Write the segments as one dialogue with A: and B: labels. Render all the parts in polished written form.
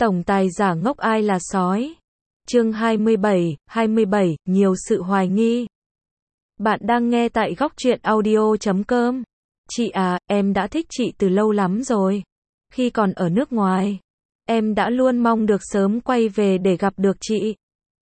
A: Tổng tài giả ngốc ai là sói. Chương 27, nhiều sự hoài nghi. Bạn đang nghe tại Góc Truyện Audio.com. Chị à, em đã thích chị từ lâu lắm rồi. Khi còn ở nước ngoài, em đã luôn mong được sớm quay về để gặp được chị.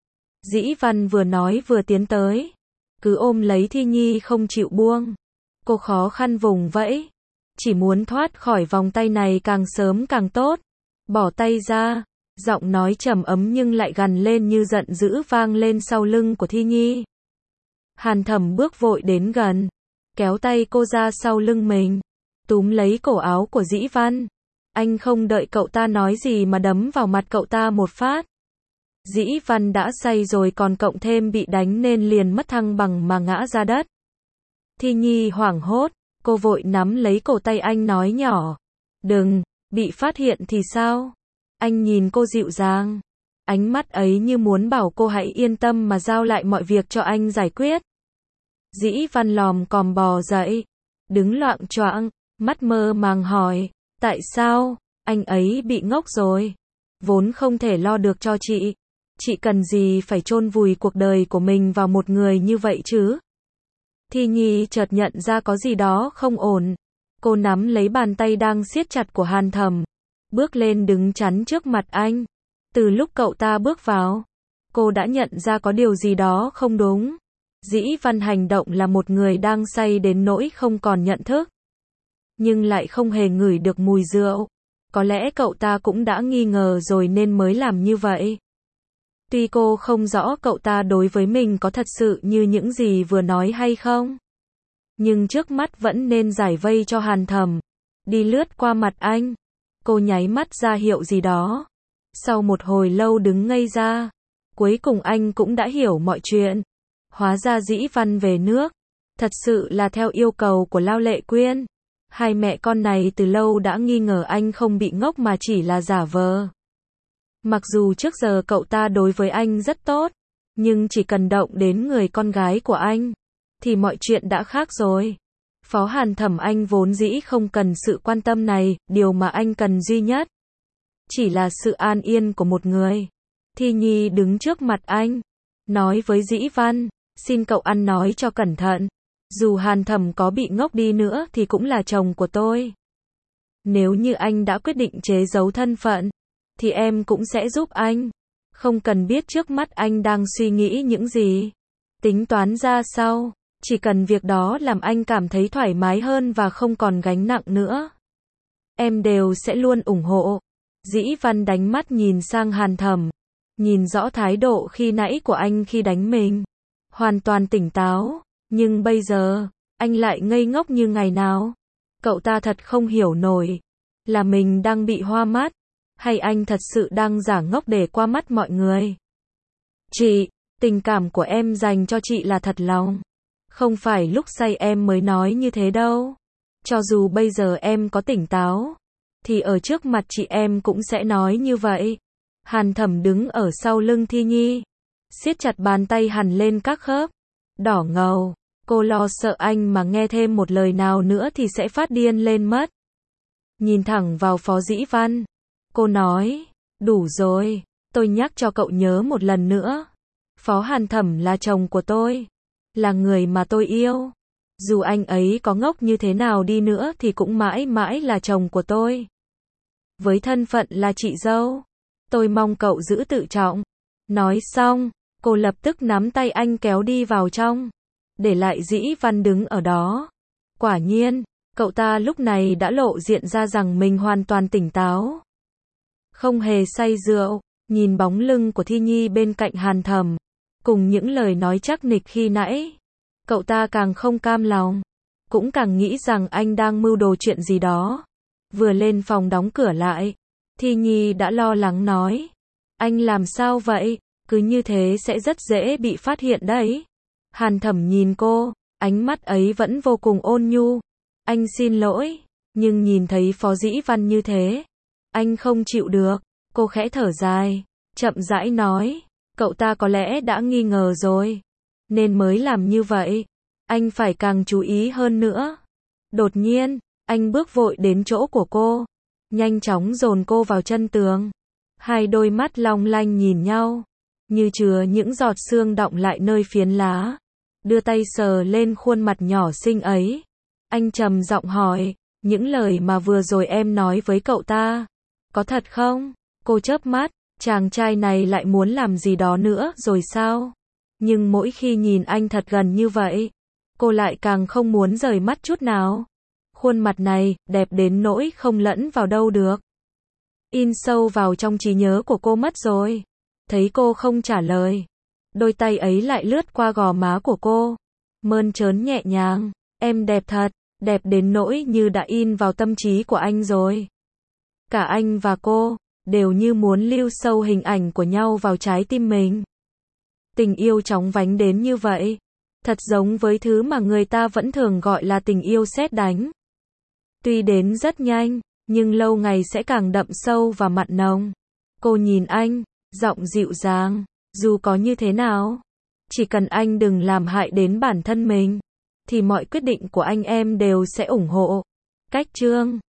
A: Dĩ Văn vừa nói vừa tiến tới, cứ ôm lấy Thi Nhi không chịu buông. Cô khó khăn vùng vẫy, chỉ muốn thoát khỏi vòng tay này càng sớm càng tốt. Bỏ tay ra, giọng nói trầm ấm nhưng lại gằn lên như giận dữ vang lên sau lưng của Thi Nhi. Hàn Thẩm bước vội đến gần, kéo tay cô ra sau lưng mình, túm lấy cổ áo của Dĩ Văn. Anh không đợi cậu ta nói gì mà đấm vào mặt cậu ta một phát. Dĩ Văn đã say rồi còn cộng thêm bị đánh nên liền mất thăng bằng mà ngã ra đất. Thi Nhi hoảng hốt, cô vội nắm lấy cổ tay anh nói nhỏ. Đừng, bị phát hiện thì sao? Anh nhìn cô dịu dàng. Ánh mắt ấy như muốn bảo cô hãy yên tâm mà giao lại mọi việc cho anh giải quyết. Dĩ Văn lòm còm bò dậy, đứng loạng choạng, mắt mơ màng hỏi. Tại sao? Anh ấy bị ngốc rồi. Vốn không thể lo được cho chị. Chị cần gì phải chôn vùi cuộc đời của mình vào một người như vậy chứ? Thi Nhi chợt nhận ra có gì đó không ổn. Cô nắm lấy bàn tay đang siết chặt của Hàn Thẩm, bước lên đứng chắn trước mặt anh. Từ lúc cậu ta bước vào, cô đã nhận ra có điều gì đó không đúng. Dĩ Văn hành động là một người đang say đến nỗi không còn nhận thức, nhưng lại không hề ngửi được mùi rượu. Có lẽ cậu ta cũng đã nghi ngờ rồi nên mới làm như vậy. Tuy cô không rõ cậu ta đối với mình có thật sự như những gì vừa nói hay không, nhưng trước mắt vẫn nên giải vây cho Hàn Thẩm. Đi lướt qua mặt anh, cô nháy mắt ra hiệu gì đó. Sau một hồi lâu đứng ngây ra, cuối cùng anh cũng đã hiểu mọi chuyện. Hóa ra Dĩ Văn về nước, thật sự là theo yêu cầu của Lao Lệ Quyên. Hai mẹ con này từ lâu đã nghi ngờ anh không bị ngốc mà chỉ là giả vờ. Mặc dù trước giờ cậu ta đối với anh rất tốt, nhưng chỉ cần động đến người con gái của anh, thì mọi chuyện đã khác rồi. Phó Hàn Thẩm anh vốn dĩ không cần sự quan tâm này, điều mà anh cần duy nhất chỉ là sự an yên của một người. Thi Nhi đứng trước mặt anh, nói với Dĩ Văn, xin cậu ăn nói cho cẩn thận. Dù Hàn Thẩm có bị ngốc đi nữa thì cũng là chồng của tôi. Nếu như anh đã quyết định chế giấu thân phận, thì em cũng sẽ giúp anh. Không cần biết trước mắt anh đang suy nghĩ những gì, tính toán ra sao. Chỉ cần việc đó làm anh cảm thấy thoải mái hơn và không còn gánh nặng nữa, em đều sẽ luôn ủng hộ. Dĩ Văn đánh mắt nhìn sang Hàn Thẩm, nhìn rõ thái độ khi nãy của anh khi đánh mình. Hoàn toàn tỉnh táo, nhưng bây giờ, anh lại ngây ngốc như ngày nào. Cậu ta thật không hiểu nổi, là mình đang bị hoa mắt, hay anh thật sự đang giả ngốc để qua mắt mọi người. Chị, tình cảm của em dành cho chị là thật lòng. Không phải lúc say em mới nói như thế đâu. Cho dù bây giờ em có tỉnh táo, thì ở trước mặt chị em cũng sẽ nói như vậy. Hàn Thẩm đứng ở sau lưng Thi Nhi, siết chặt bàn tay hằn lên các khớp đỏ ngầu. Cô lo sợ anh mà nghe thêm một lời nào nữa thì sẽ phát điên lên mất. Nhìn thẳng vào Phó Dĩ Văn, cô nói, đủ rồi, tôi nhắc cho cậu nhớ một lần nữa. Phó Hàn Thẩm là chồng của tôi, là người mà tôi yêu. Dù anh ấy có ngốc như thế nào đi nữa thì cũng mãi mãi là chồng của tôi. Với thân phận là chị dâu, tôi mong cậu giữ tự trọng. Nói xong, cô lập tức nắm tay anh kéo đi vào trong, để lại Dĩ Văn đứng ở đó. Quả nhiên, cậu ta lúc này đã lộ diện ra rằng mình hoàn toàn tỉnh táo, không hề say rượu. Nhìn bóng lưng của Thi Nhi bên cạnh Hàn Thẩm, cùng những lời nói chắc nịch khi nãy, cậu ta càng không cam lòng, cũng càng nghĩ rằng anh đang mưu đồ chuyện gì đó. Vừa lên phòng đóng cửa lại, Thi Nhi đã lo lắng nói, anh làm sao vậy? Cứ như thế sẽ rất dễ bị phát hiện đấy. Hàn Thẩm nhìn cô, ánh mắt ấy vẫn vô cùng ôn nhu. Anh xin lỗi, nhưng nhìn thấy Phó Dĩ Văn như thế, anh không chịu được. Cô khẽ thở dài, chậm rãi nói, cậu ta có lẽ đã nghi ngờ rồi, nên mới làm như vậy. Anh phải càng chú ý hơn nữa. Đột nhiên, anh bước vội đến chỗ của cô, nhanh chóng dồn cô vào chân tường. Hai đôi mắt long lanh nhìn nhau, như chứa những giọt sương đọng lại nơi phiến lá. Đưa tay sờ lên khuôn mặt nhỏ xinh ấy. Anh trầm giọng hỏi, những lời mà vừa rồi em nói với cậu ta, có thật không? Cô chớp mắt, chàng trai này lại muốn làm gì đó nữa rồi sao? Nhưng mỗi khi nhìn anh thật gần như vậy, cô lại càng không muốn rời mắt chút nào. Khuôn mặt này, đẹp đến nỗi không lẫn vào đâu được. In sâu vào trong trí nhớ của cô mất rồi. Thấy cô không trả lời, đôi tay ấy lại lướt qua gò má của cô, mơn trớn nhẹ nhàng. Em đẹp thật, đẹp đến nỗi như đã in vào tâm trí của anh rồi. Cả anh và cô đều như muốn lưu sâu hình ảnh của nhau vào trái tim mình. Tình yêu chóng vánh đến như vậy, thật giống với thứ mà người ta vẫn thường gọi là tình yêu sét đánh. Tuy đến rất nhanh, nhưng lâu ngày sẽ càng đậm sâu và mặn nồng. Cô nhìn anh, giọng dịu dàng, dù có như thế nào, chỉ cần anh đừng làm hại đến bản thân mình, thì mọi quyết định của anh em đều sẽ ủng hộ. Cách chương